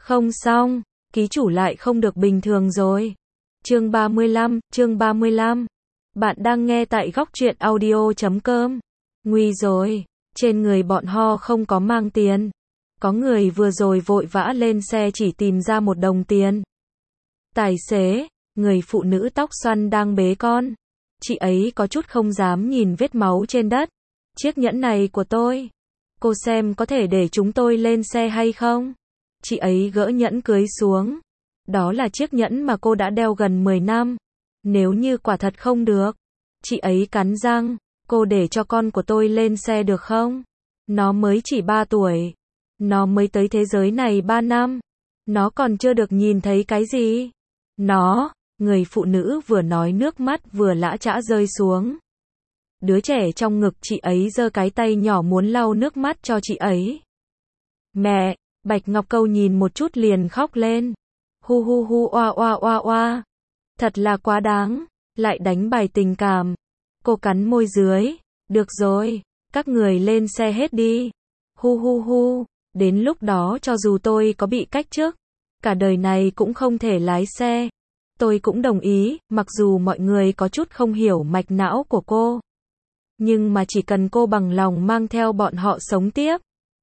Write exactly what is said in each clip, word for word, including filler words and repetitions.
Không xong, ký chủ lại không được bình thường rồi. Chương ba mươi lăm, chương ba mươi lăm. Bạn đang nghe tại góc truyện audio chấm com. Nguy rồi, trên người bọn họ không có mang tiền. Có người vừa rồi vội vã lên xe chỉ tìm ra một đồng tiền. Tài xế, người phụ nữ tóc xoăn đang bế con. Chị ấy có chút không dám nhìn vết máu trên đất. Chiếc nhẫn này của tôi. Cô xem có thể để chúng tôi lên xe hay không? Chị ấy gỡ nhẫn cưới xuống. Đó là chiếc nhẫn mà cô đã đeo gần mười năm. Nếu như quả thật không được. Chị ấy cắn răng. Cô để cho con của tôi lên xe được không? Nó mới chỉ ba tuổi. Nó mới tới thế giới này ba năm. Nó còn chưa được nhìn thấy cái gì. Nó, người phụ nữ vừa nói nước mắt vừa lã chã rơi xuống. Đứa trẻ trong ngực chị ấy giơ cái tay nhỏ muốn lau nước mắt cho chị ấy. Mẹ, Bạch Ngọc Câu nhìn một chút liền khóc lên. Hu hu hu oa oa oa oa. Thật là quá đáng, lại đánh bài tình cảm. Cô cắn môi dưới. Được rồi, các người lên xe hết đi. Hu hu hu, đến lúc đó cho dù tôi có bị cách chức, cả đời này cũng không thể lái xe. Tôi cũng đồng ý, mặc dù mọi người có chút không hiểu mạch não của cô. Nhưng mà chỉ cần cô bằng lòng mang theo bọn họ sống tiếp.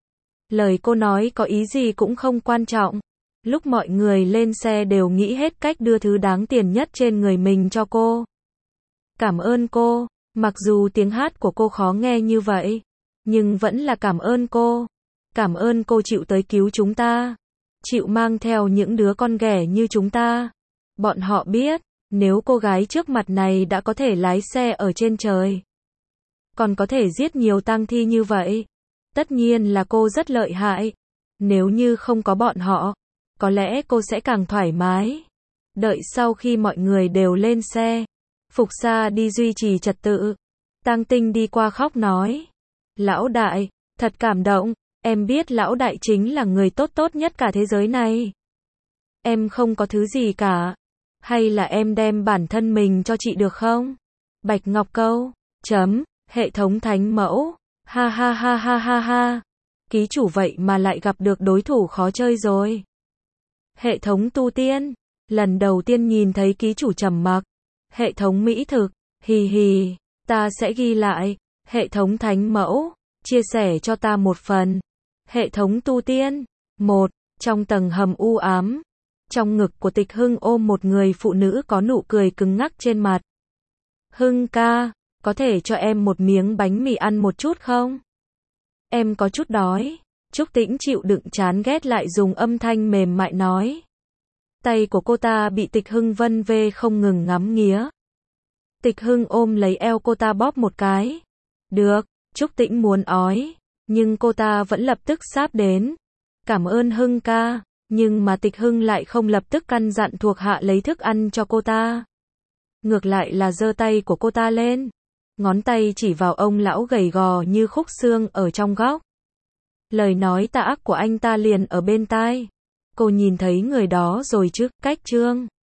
Lời cô nói có ý gì cũng không quan trọng. Lúc mọi người lên xe đều nghĩ hết cách đưa thứ đáng tiền nhất trên người mình cho cô. Cảm ơn cô, mặc dù tiếng hát của cô khó nghe như vậy, nhưng vẫn là cảm ơn cô. Cảm ơn cô chịu tới cứu chúng ta. Chịu mang theo những đứa con ghẻ như chúng ta. Bọn họ biết, nếu cô gái trước mặt này đã có thể lái xe ở trên trời, còn có thể giết nhiều tang thi như vậy, tất nhiên là cô rất lợi hại. Nếu như không có bọn họ, có lẽ cô sẽ càng thoải mái. Đợi sau khi mọi người đều lên xe, Phục Sa đi duy trì trật tự. Tang Tinh đi qua khóc nói. Lão đại, thật cảm động, em biết lão đại chính là người tốt tốt nhất cả thế giới này. Em không có thứ gì cả. Hay là em đem bản thân mình cho chị được không? Bạch Ngọc Câu, chấm, hệ thống thánh mẫu, ha ha ha ha ha ha. Ký chủ vậy mà lại gặp được đối thủ khó chơi rồi. Hệ thống tu tiên, lần đầu tiên nhìn thấy ký chủ trầm mặc. Hệ thống mỹ thực, hì hì, ta sẽ ghi lại. Hệ thống thánh mẫu, chia sẻ cho ta một phần. Hệ thống tu tiên, một, trong tầng hầm u ám. Trong ngực của Tịch Hưng ôm một người phụ nữ có nụ cười cứng ngắc trên mặt. Hưng ca, có thể cho em một miếng bánh mì ăn một chút không? Em có chút đói. Trúc Tĩnh chịu đựng chán ghét lại dùng âm thanh mềm mại nói. Tay của cô ta bị Tịch Hưng vân vê không ngừng ngắm nghía. Tịch Hưng ôm lấy eo cô ta bóp một cái. Được, Trúc Tĩnh muốn ói, nhưng cô ta vẫn lập tức sáp đến. Cảm ơn Hưng ca, nhưng mà Tịch Hưng lại không lập tức căn dặn thuộc hạ lấy thức ăn cho cô ta. Ngược lại là giơ tay của cô ta lên. Ngón tay chỉ vào ông lão gầy gò như khúc xương ở trong góc. Lời nói tà ác của anh ta liền ở bên tai. Cô nhìn thấy người đó rồi chứ, cách trương.